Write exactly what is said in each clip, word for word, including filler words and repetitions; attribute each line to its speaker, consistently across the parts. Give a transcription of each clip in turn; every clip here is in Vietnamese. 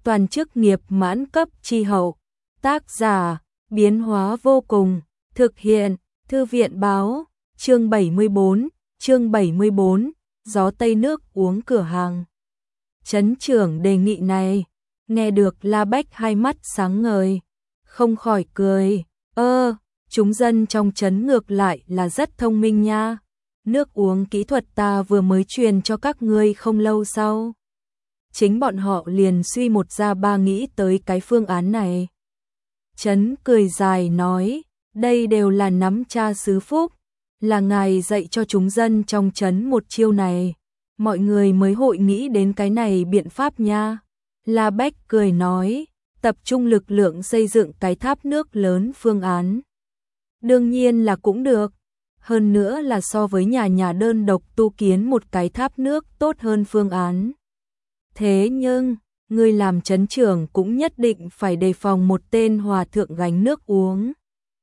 Speaker 1: toàn chức nghiệp mãn cấp chi hậu. Tác giả, biến hóa vô cùng, thực hiện, thư viện báo, chương bảy mươi bốn, chương bảy mươi bốn, gió tây nước uống cửa hàng. Trấn trưởng đề nghị này, nghe được La Bách hai mắt sáng ngời, không khỏi cười, ơ, chúng dân trong trấn ngược lại là rất thông minh nha. Nước uống kỹ thuật ta vừa mới truyền cho các ngươi không lâu sau. Chính bọn họ liền suy một ra ba nghĩ tới cái phương án này. Trấn cười dài nói, đây đều là nắm cha xứ phúc, là ngài dạy cho chúng dân trong trấn một chiêu này, mọi người mới hội nghĩ đến cái này biện pháp nha. La Bách cười nói, tập trung lực lượng xây dựng cái tháp nước lớn phương án. Đương nhiên là cũng được, hơn nữa là so với nhà nhà đơn độc tu kiến một cái tháp nước tốt hơn phương án. Thế nhưng, người làm trấn trưởng cũng nhất định phải đề phòng một tên hòa thượng gánh nước uống,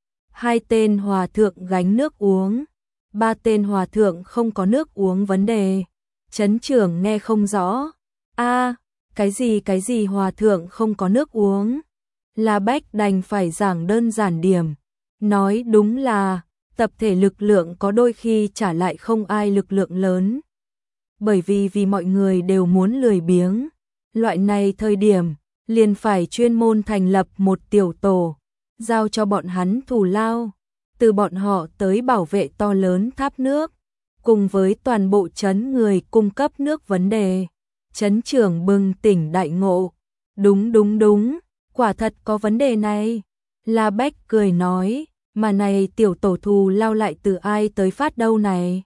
Speaker 1: hai tên hòa thượng gánh nước uống, ba tên hòa thượng không có nước uống vấn đề. Trấn trưởng nghe không rõ, a cái gì cái gì hòa thượng không có nước uống. La Bách đành phải giảng đơn giản điểm, nói đúng là tập thể lực lượng có đôi khi trả lại không ai lực lượng lớn. Bởi vì vì mọi người đều muốn lười biếng, loại này thời điểm liền phải chuyên môn thành lập một tiểu tổ, giao cho bọn hắn thù lao, từ bọn họ tới bảo vệ to lớn tháp nước, cùng với toàn bộ trấn người cung cấp nước vấn đề. Trấn trưởng bừng tỉnh đại ngộ, đúng đúng đúng, quả thật có vấn đề này. La Bách cười nói, mà này tiểu tổ thù lao lại từ ai tới phát đâu này?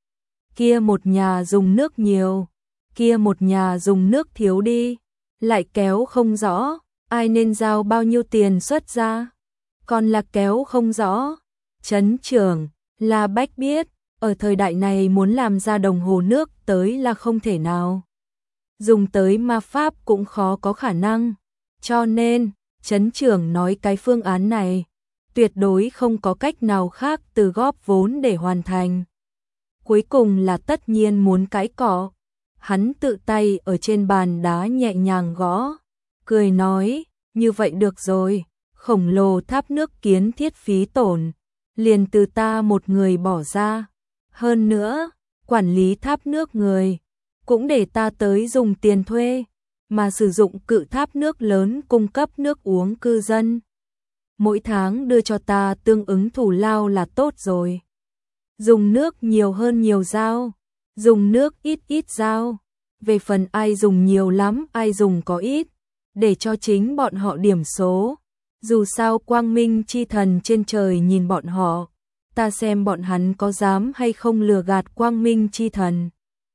Speaker 1: Kia một nhà dùng nước nhiều, kia một nhà dùng nước thiếu đi, lại kéo không rõ, ai nên giao bao nhiêu tiền xuất ra, còn là kéo không rõ. Trấn trưởng, La Bách biết, ở thời đại này muốn làm ra đồng hồ nước tới là không thể nào. Dùng tới ma pháp cũng khó có khả năng, cho nên, trấn trưởng nói cái phương án này, tuyệt đối không có cách nào khác từ góp vốn để hoàn thành. Cuối cùng là tất nhiên muốn cãi cọ, hắn tự tay ở trên bàn đá nhẹ nhàng gõ, cười nói, như vậy được rồi, khổng lồ tháp nước kiến thiết phí tổn, liền từ ta một người bỏ ra, hơn nữa, quản lý tháp nước người, cũng để ta tới dùng tiền thuê, mà sử dụng cự tháp nước lớn cung cấp nước uống cư dân. Mỗi tháng đưa cho ta tương ứng thù lao là tốt rồi. Dùng nước nhiều hơn nhiều giao, dùng nước ít ít giao. Về phần ai dùng nhiều lắm, ai dùng có ít, để cho chính bọn họ điểm số. Dù sao quang minh chi thần trên trời nhìn bọn họ, ta xem bọn hắn có dám hay không lừa gạt quang minh chi thần.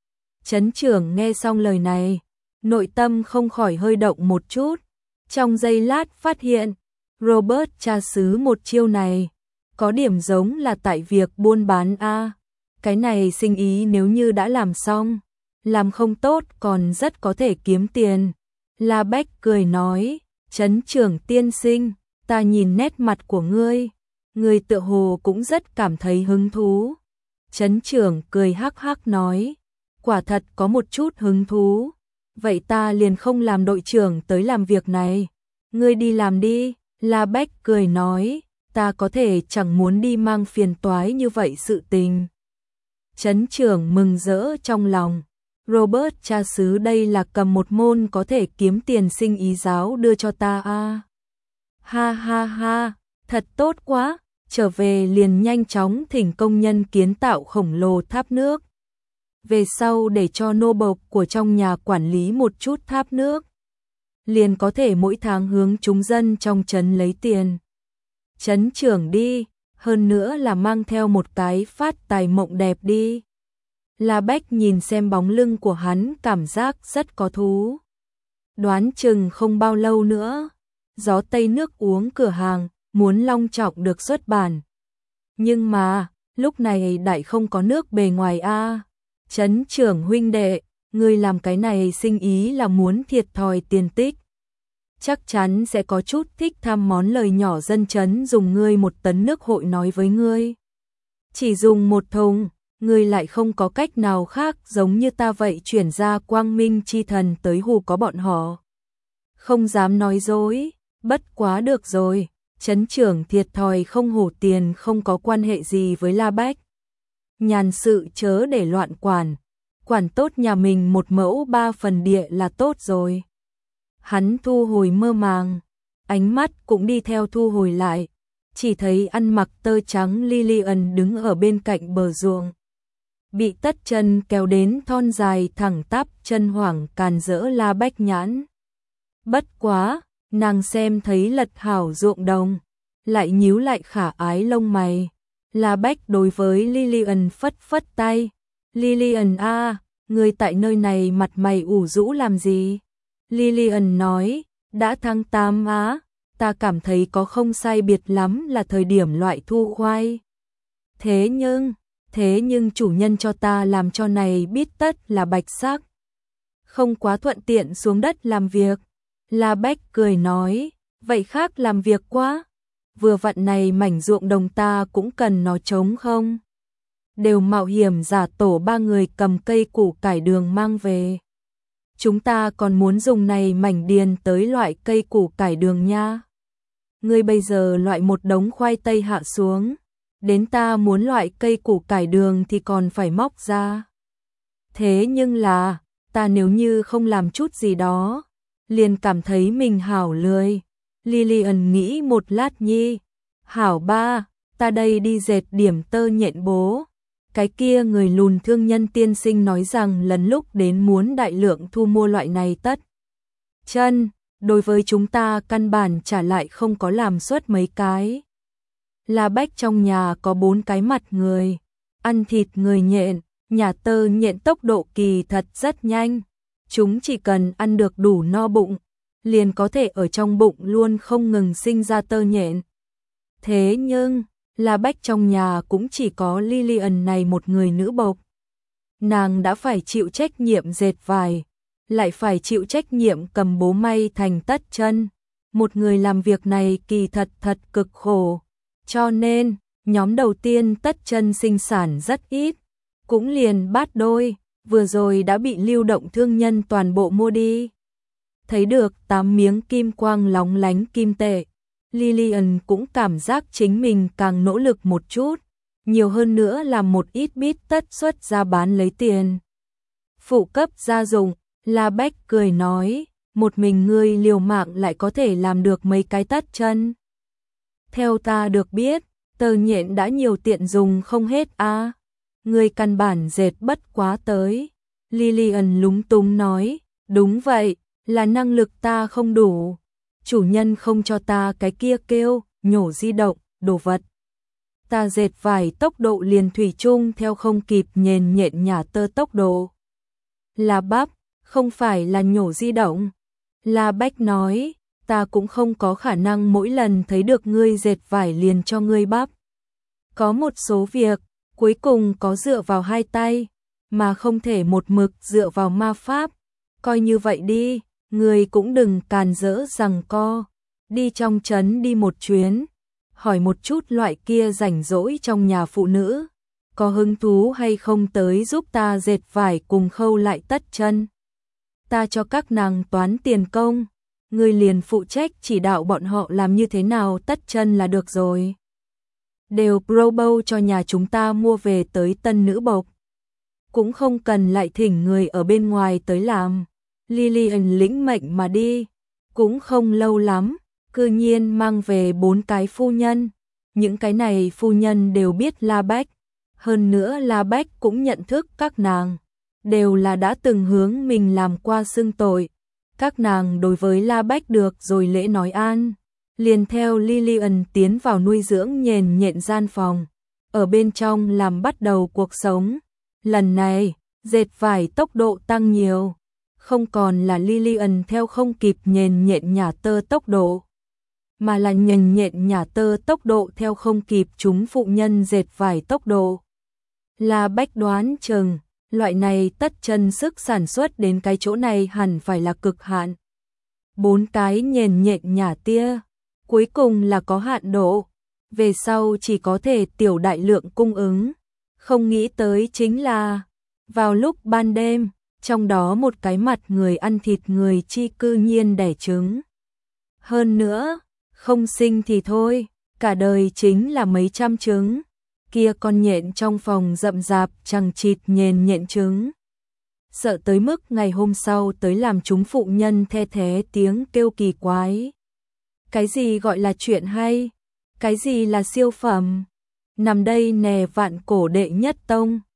Speaker 1: Trấn trưởng nghe xong lời này, nội tâm không khỏi hơi động một chút, trong giây lát phát hiện, Robert cha xứ một chiêu này, có điểm giống là tại việc buôn bán a. Cái này sinh ý nếu như đã làm xong, làm không tốt còn rất có thể kiếm tiền. La Bách cười nói, trấn trưởng tiên sinh, ta nhìn nét mặt của ngươi, ngươi tựa hồ cũng rất cảm thấy hứng thú. Trấn trưởng cười hắc hắc nói, quả thật có một chút hứng thú, vậy ta liền không làm đội trưởng tới làm việc này, ngươi đi làm đi. La Bách cười nói, ta có thể chẳng muốn đi mang phiền toái như vậy sự tình. Trấn trưởng mừng rỡ trong lòng, Robert cha xứ đây là cầm một môn có thể kiếm tiền sinh ý giáo đưa cho ta a. À. Ha ha ha, thật tốt quá, trở về liền nhanh chóng thỉnh công nhân kiến tạo khổng lồ tháp nước. Về sau để cho nô bộc của trong nhà quản lý một chút tháp nước, liền có thể mỗi tháng hướng chúng dân trong trấn lấy tiền. Trấn trưởng đi, hơn nữa là mang theo một cái phát tài mộng đẹp đi. La Bách nhìn xem bóng lưng của hắn cảm giác rất có thú. Đoán chừng không bao lâu nữa, gió tây nước uống cửa hàng, muốn long trọng được xuất bản. Nhưng mà, lúc này đại không có nước bề ngoài a. Trấn trưởng huynh đệ, ngươi làm cái này sinh ý là muốn thiệt thòi tiền tích. Chắc chắn sẽ có chút thích tham món lời nhỏ dân trấn dùng ngươi một tấn nước hội nói với ngươi. Chỉ dùng một thùng, ngươi lại không có cách nào khác giống như ta vậy chuyển ra quang minh chi thần tới hù có bọn họ. không dám nói dối, bất quá được rồi, trấn trưởng thiệt thòi không hổ tiền không có quan hệ gì với La Bách. Nhàn sự chớ để loạn quản, quản tốt nhà mình một mẫu ba phần địa là tốt rồi. Hắn thu hồi mơ màng, ánh mắt cũng đi theo thu hồi lại, chỉ thấy ăn mặc tơ trắng Lillian đứng ở bên cạnh bờ ruộng. Bị Tất Chân kéo đến thon dài thẳng tắp chân hoảng càn rỡ La Bách nhãn. Bất quá, nàng xem thấy lật hảo ruộng đồng, lại nhíu lại khả ái lông mày. La Bách đối với Lillian phất phất tay. Lillian a, người tại nơi này mặt mày ủ rũ làm gì? Lillian nói, đã tháng tám á, ta cảm thấy có không sai biệt lắm là thời điểm loại thu khoai. Thế nhưng, thế nhưng chủ nhân cho ta làm cho này biết tất là bạch sắc. Không quá thuận tiện xuống đất làm việc. La Bách cười nói, vậy khác làm việc quá. Vừa vặn này mảnh ruộng đồng ta cũng cần nó trống không? Đều mạo hiểm giả tổ ba người cầm cây củ cải đường mang về. Chúng ta còn muốn dùng này mảnh điền tới loại cây củ cải đường nha. Ngươi bây giờ loại một đống khoai tây hạ xuống, đến ta muốn loại cây củ cải đường thì còn phải móc ra. Thế nhưng là, ta nếu như không làm chút gì đó, liền cảm thấy mình hảo lười. Lillian nghĩ một lát nhi, hảo ba, ta đây đi dệt điểm tơ nhện bố. Cái kia người lùn thương nhân tiên sinh nói rằng lần lúc đến muốn đại lượng thu mua loại này Tất Chân, đối với chúng ta căn bản trả lại không có làm suất mấy cái. La Bách trong nhà có bốn cái mặt người, ăn thịt người nhện, nhà tơ nhện tốc độ kỳ thật rất nhanh. Chúng chỉ cần ăn được đủ no bụng, liền có thể ở trong bụng luôn không ngừng sinh ra tơ nhện. Thế nhưng, La Bách trong nhà cũng chỉ có Lillian này một người nữ bộc. Nàng đã phải chịu trách nhiệm dệt vải, lại phải chịu trách nhiệm cầm bố may thành Tất Chân. Một người làm việc này kỳ thật thật cực khổ. Cho nên, nhóm đầu tiên Tất Chân sinh sản rất ít, cũng liền bát đôi, vừa rồi đã bị lưu động thương nhân toàn bộ mua đi. Thấy được tám miếng kim quang lóng lánh kim tệ, Lillian cũng cảm giác chính mình càng nỗ lực một chút, nhiều hơn nữa là một ít bít tất xuất ra bán lấy tiền. Phụ cấp gia dụng, La Bách cười nói, một mình ngươi liều mạng lại có thể làm được mấy cái Tất Chân. Theo ta được biết, tơ nhện đã nhiều tiện dùng không hết a. À. Ngươi căn bản dệt bất quá tới. Lillian lúng túng nói, đúng vậy, là năng lực ta không đủ. Chủ nhân không cho ta cái kia kêu, nhổ di động, đồ vật. Ta dệt vải tốc độ liền thủy chung theo không kịp nhền nhện nhả tơ tốc độ. La Bắp, không phải là nhổ di động. La Bách nói, ta cũng không có khả năng mỗi lần thấy được ngươi dệt vải liền cho ngươi bắp. Có một số việc, cuối cùng có dựa vào hai tay, mà không thể một mực dựa vào ma pháp. Coi như vậy đi, ngươi cũng đừng càn rỡ rằng co. Đi trong trấn đi một chuyến, hỏi một chút loại kia rảnh rỗi trong nhà phụ nữ, có hứng thú hay không tới giúp ta dệt vải cùng khâu lại Tất Chân. Ta cho các nàng toán tiền công, ngươi liền phụ trách chỉ đạo bọn họ làm như thế nào Tất Chân là được rồi. Đều probo cho nhà chúng ta mua về tới tân nữ bộc. Cũng không cần lại thỉnh người ở bên ngoài tới làm. Lillian lĩnh mệnh mà đi, cũng không lâu lắm, cư nhiên mang về bốn cái phu nhân. Những cái này phu nhân đều biết La Bách, hơn nữa La Bách cũng nhận thức các nàng, đều là đã từng hướng mình làm qua xưng tội. Các nàng đối với La Bách được rồi lễ nói an, liền theo Lillian tiến vào nuôi dưỡng nhện nhện gian phòng, ở bên trong làm bắt đầu cuộc sống. Lần này, dệt vải tốc độ tăng nhiều, không còn là Lillian theo không kịp nhện nhện nhả tơ tốc độ, mà là nhện nhện nhả tơ tốc độ theo không kịp chúng phụ nhân dệt vải tốc độ. La Bách đoán chừng, loại này Tất Chân sức sản xuất đến cái chỗ này hẳn phải là cực hạn. Bốn cái nhện nhện nhả tia, cuối cùng là có hạn độ, về sau chỉ có thể tiểu đại lượng cung ứng. Không nghĩ tới chính là, vào lúc ban đêm, trong đó một cái mặt người ăn thịt người chi cư nhiên đẻ trứng. Hơn nữa, không sinh thì thôi, cả đời chính là mấy trăm trứng. Kia con nhện trong phòng rậm rạp chằng chịt nhền nhện trứng. Sợ tới mức ngày hôm sau tới làm chúng phụ nhân the thé tiếng kêu kỳ quái. Cái gì gọi là chuyện hay? Cái gì là siêu phẩm? Nằm đây nè vạn cổ đệ nhất tông.